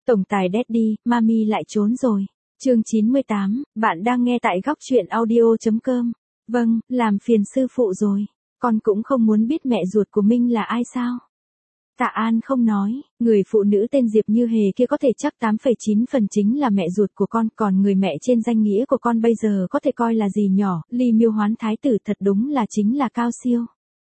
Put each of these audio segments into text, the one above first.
Tổng tài Daddy, Mami lại trốn rồi. Chương 98, bạn đang nghe tại góc truyện audio.com. Vâng, làm phiền sư phụ rồi. Con cũng không muốn biết mẹ ruột của Minh là ai sao? Tạ An không nói, người phụ nữ tên Diệp Như Hề kia có thể chắc 8,9 phần chính là mẹ ruột của con, còn người mẹ trên danh nghĩa của con bây giờ có thể coi là gì nhỏ, Ly Miêu Hoán Thái tử thật đúng là chính là cao siêu.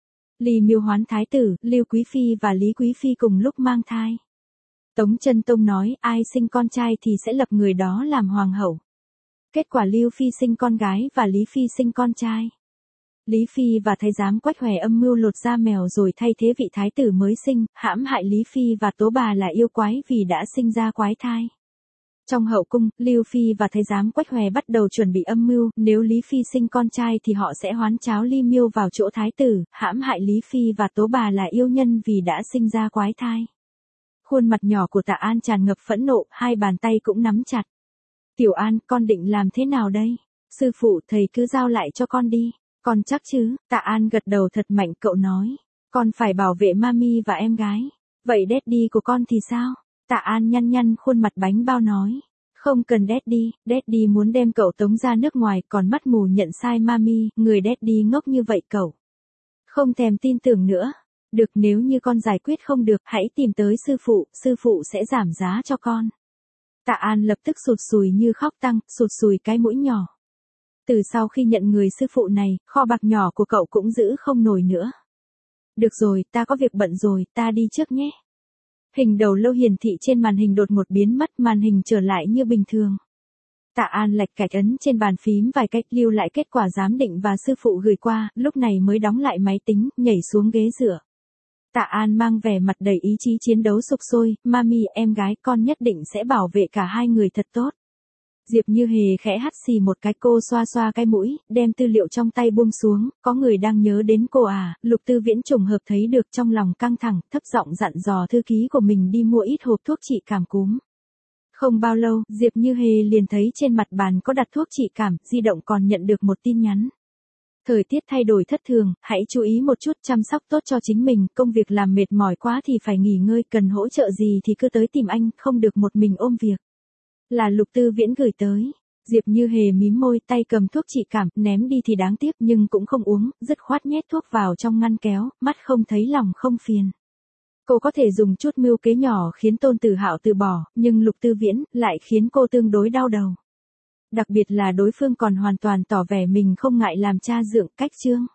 Ly Miêu Hoán Thái tử, Lưu Quý Phi và Lý Quý Phi cùng lúc mang thai. Tống Chân Tông nói ai sinh con trai thì sẽ lập người đó làm hoàng hậu. Kết quả Lưu Phi sinh con gái và Lý Phi sinh con trai. Lý Phi và thái giám Quách Hoè âm mưu lột da mèo rồi thay thế vị thái tử mới sinh, hãm hại Lý Phi và Tố Bà là yêu quái vì đã sinh ra quái thai. Trong hậu cung, Lưu Phi và thái giám Quách Hoè bắt đầu chuẩn bị âm mưu, nếu Lý Phi sinh con trai thì họ sẽ hoán cháo Ly Miêu vào chỗ thái tử, hãm hại Lý Phi và Tố Bà là yêu nhân vì đã sinh ra quái thai. Khuôn mặt nhỏ của Tạ An tràn ngập phẫn nộ, hai bàn tay cũng nắm chặt. Tiểu An, con định làm thế nào đây? Sư phụ, thầy cứ giao lại cho con đi. Con chắc chứ? Tạ An gật đầu thật mạnh, cậu nói. Con phải bảo vệ Mami và em gái. Vậy Daddy của con thì sao? Tạ An nhăn nhăn khuôn mặt bánh bao nói. Không cần Daddy, Daddy muốn đem cậu tống ra nước ngoài, còn mắt mù nhận sai Mami, người Daddy ngốc như vậy cậu. Không thèm tin tưởng nữa. Được, nếu như con giải quyết không được, hãy tìm tới sư phụ sẽ giảm giá cho con. Tạ An lập tức sụt sùi như khóc tăng, sụt sùi cái mũi nhỏ. Từ sau khi nhận người sư phụ này, kho bạc nhỏ của cậu cũng giữ không nổi nữa. Được rồi, ta có việc bận rồi, ta đi trước nhé. Hình đầu lâu hiển thị trên màn hình đột ngột biến mất, màn hình trở lại như bình thường. Tạ An lạch cạch ấn trên bàn phím vài cách lưu lại kết quả giám định và sư phụ gửi qua, lúc này mới đóng lại máy tính, nhảy xuống ghế dựa. Tạ An mang vẻ mặt đầy ý chí chiến đấu sục sôi, Mami, em gái, con nhất định sẽ bảo vệ cả hai người thật tốt. Diệp Như Hề khẽ hắt xì một cái, cô xoa xoa cái mũi, đem tư liệu trong tay buông xuống, có người đang nhớ đến cô à? Lục Tư Viễn trùng hợp thấy được, trong lòng căng thẳng, thấp giọng dặn dò thư ký của mình đi mua ít hộp thuốc trị cảm cúm. Không bao lâu, Diệp Như Hề liền thấy trên mặt bàn có đặt thuốc trị cảm, di động còn nhận được một tin nhắn. Thời tiết thay đổi thất thường, hãy chú ý một chút, chăm sóc tốt cho chính mình, công việc làm mệt mỏi quá thì phải nghỉ ngơi, cần hỗ trợ gì thì cứ tới tìm anh, không được một mình ôm việc. Là Lục Tư Viễn gửi tới. Diệp Như Hề mím môi, tay cầm thuốc trị cảm, ném đi thì đáng tiếc nhưng cũng không uống, dứt khoát nhét thuốc vào trong ngăn kéo, mắt không thấy lòng không phiền. Cô có thể dùng chút mưu kế nhỏ khiến Tôn Tử Hạo từ bỏ, nhưng Lục Tư Viễn lại khiến cô tương đối đau đầu. Đặc biệt là đối phương còn hoàn toàn tỏ vẻ mình không ngại làm cha dượng, cách chương.